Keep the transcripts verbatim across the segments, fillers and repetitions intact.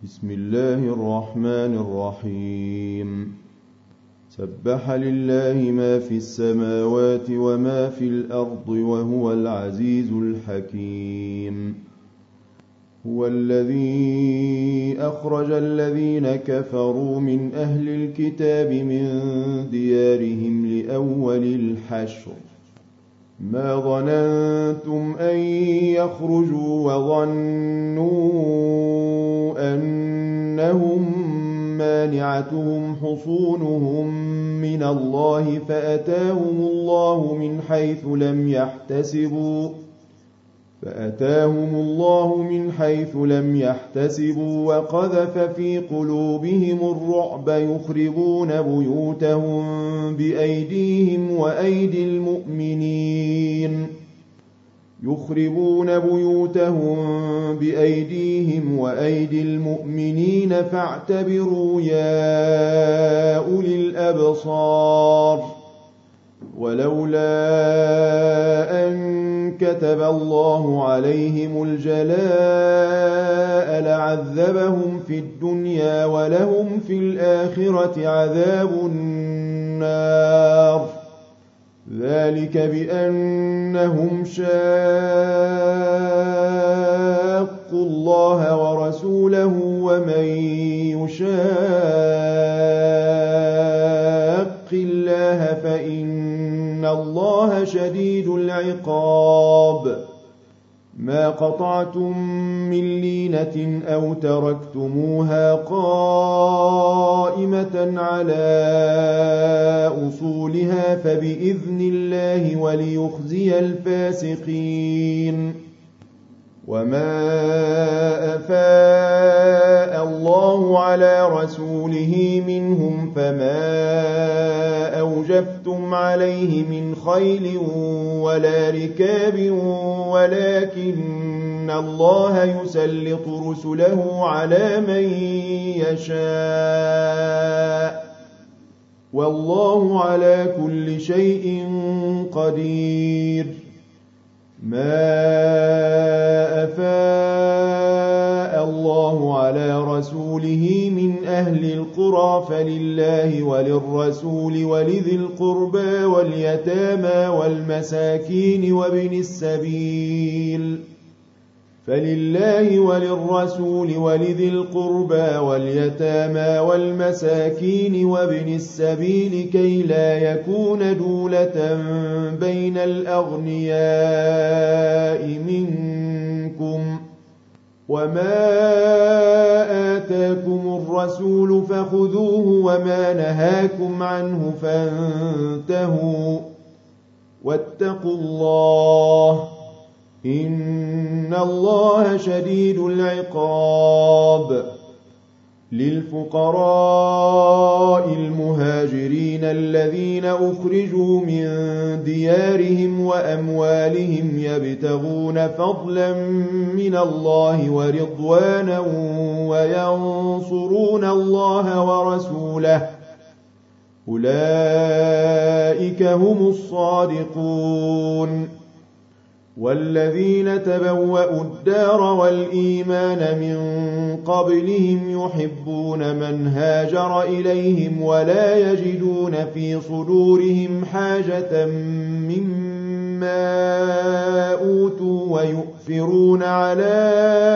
بسم الله الرحمن الرحيم سبح لله ما في السماوات وما في الأرض وهو العزيز الحكيم هو الذي أخرج الذين كفروا من أهل الكتاب من ديارهم لأول الحشر ما ظننتم أن يخرجوا وظنوا أنهم مانعتهم حصونهم من الله فأتاهم الله من حيث لم يحتسبوا فأتاهم الله من حيث لم يحتسبوا وقذف في قلوبهم الرعب يخربون بيوتهم بأيديهم وأيدي المؤمنين يخربون بيوتهم بأيديهم وأيدي المؤمنين فاعتبروا يا أولي الأبصار ولولا أن كتب الله عليهم الجلاء لعذبهم في الدنيا ولهم في الآخرة عذاب النار ذلك بأنهم شاقوا الله ورسوله ومن يشاق الله فإن الله شديد العقاب ما قطعتم من لينة أو تركتموها قائمة على أصولها فبإذن الله وليخزي الفاسقين وما أفاء الله على رسوله منهم فما أوجفتم عليه من خيل ولا ركاب ولكن الله يسلط رسله على من يشاء والله على كل شيء قدير ما أفاء الله على رسوله من أهل القرى فلله وللرسول ولذي القربى واليتامى والمساكين وابن السبيل فلله وللرسول ولذي القربى واليتامى والمساكين وابن السبيل كي لا يكون دولة بين الأغنياء منكم وما آتاكم الرسول فخذوه وما نهاكم عنه فانتهوا واتقوا الله إن الله شديد العقاب للفقراء المهاجرين الذين أخرجوا من ديارهم وأموالهم يبتغون فضلا من الله ورضوانا وينصرون الله ورسوله أولئك هم الصادقون والذين تبوأوا الدار والإيمان من قبلهم يحبون من هاجر إليهم ولا يجدون في صدورهم حاجة مما أوتوا ويؤثرون على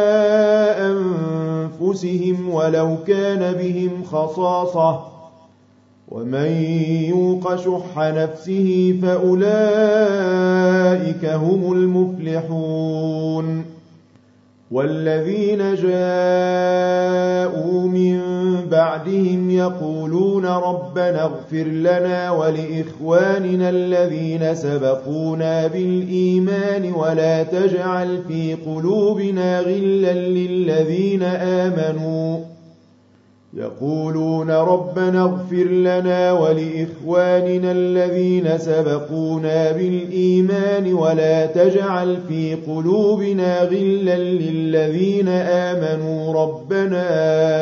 أنفسهم ولو كان بهم خصاصة ومن يوق شح نفسه فأولئك هم المفلحون والذين جاءوا من بعدهم يقولون ربنا اغفر لنا ولإخواننا الذين سبقونا بالإيمان ولا تجعل في قلوبنا غلا للذين آمنوا يقولون ربنا اغفر لنا ولإخواننا الذين سبقونا بالإيمان ولا تجعل في قلوبنا غلا للذين آمنوا ربنا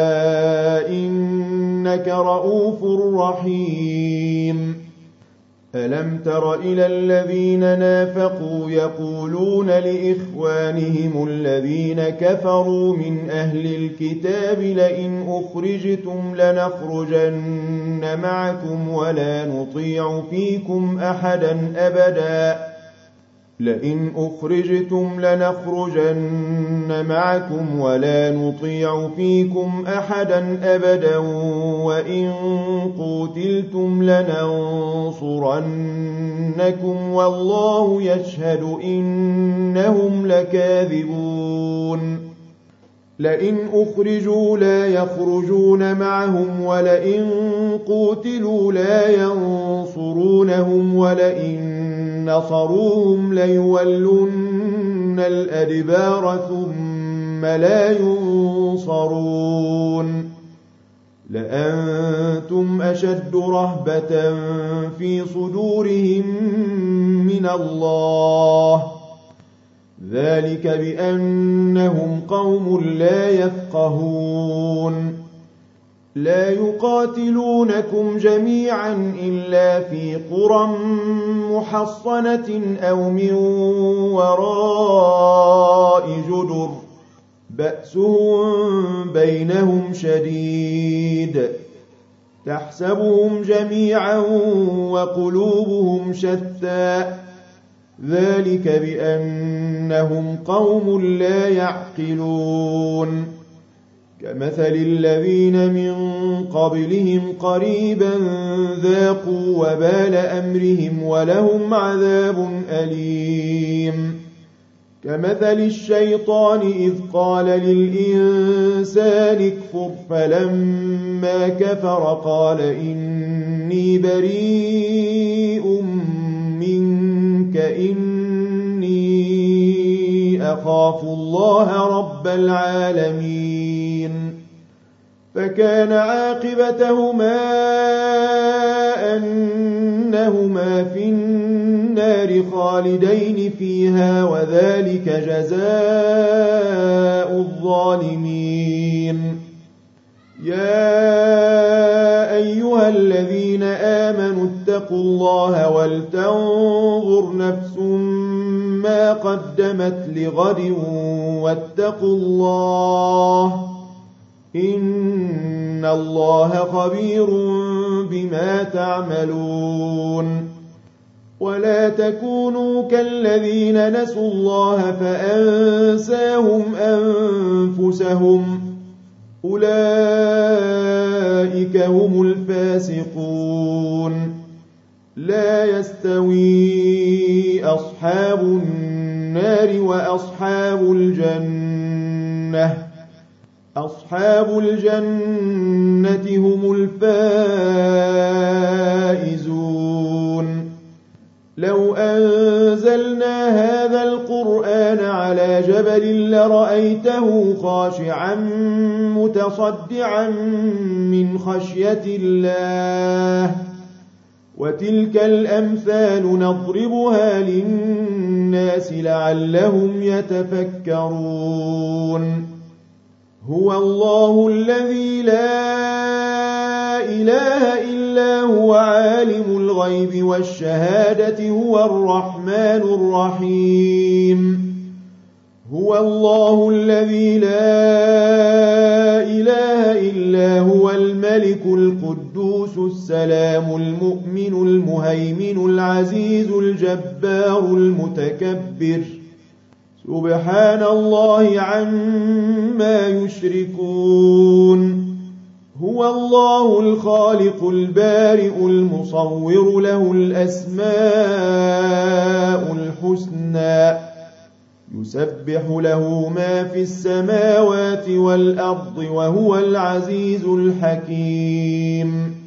إنك رؤوف رحيم ألم تر إلى الذين نافقوا يقولون لإخوانهم الذين كفروا من أهل الكتاب لئن أخرجتم لنخرجن معكم ولا نطيع فيكم أحدا أبدا لئن أخرجتم لنخرجن معكم ولا نطيع فيكم أحدا أبدا وإن قوتلتم لننصرنكم والله يشهد إنهم لكاذبون لئن أخرجوا لا يخرجون معهم ولئن قوتلوا لا ينصرونهم ولئن نصروهم ليولن الأدبار ثم لا ينصرون لأنتم أشد رهبة في صدورهم من الله ذلك بأنهم قوم لا يفقهون لا يقاتلونكم جميعا إلا في قرى محصنة أو من وراء جدر بأسهم بينهم شديد تحسبهم جميعا وقلوبهم شتى ذلك بأنهم قوم لا يعقلون كمثل الذين من قبلهم قريبا ذاقوا وبال أمرهم ولهم عذاب أليم كمثل الشيطان إذ قال للإنسان اكفر فلما كفر قال إني بريء منك إني أخاف الله رب العالمين فكان عاقبتهما أنهما في النار خالدين فيها وذلك جزاء الظالمين يا أيها الذين آمنوا اتقوا الله ولتنظر نفس ما قدمت لغد واتقوا الله إن الله خبير بما تعملون ولا تكونوا كالذين نسوا الله فأنساهم أنفسهم أولئك هم الفاسقون لا يستوي أصحاب النار وأصحاب الجنة أصحاب الجنة هم الفائزون لو أنزلنا هذا القرآن على جبل لرأيته خاشعا متصدعا من خشية الله وتلك الأمثال نضربها للناس لعلهم يتفكرون هو الله الذي لا إله إلا هو عالم الغيب والشهادة هو الرحمن الرحيم هو الله الذي لا إله إلا هو الملك القدوس السلام المؤمن المهيمن العزيز الجبار المتكبر سبحان الله عما يشركون هو الله الخالق البارئ المصور له الأسماء الحسنى يسبح له ما في السماوات والأرض وهو العزيز الحكيم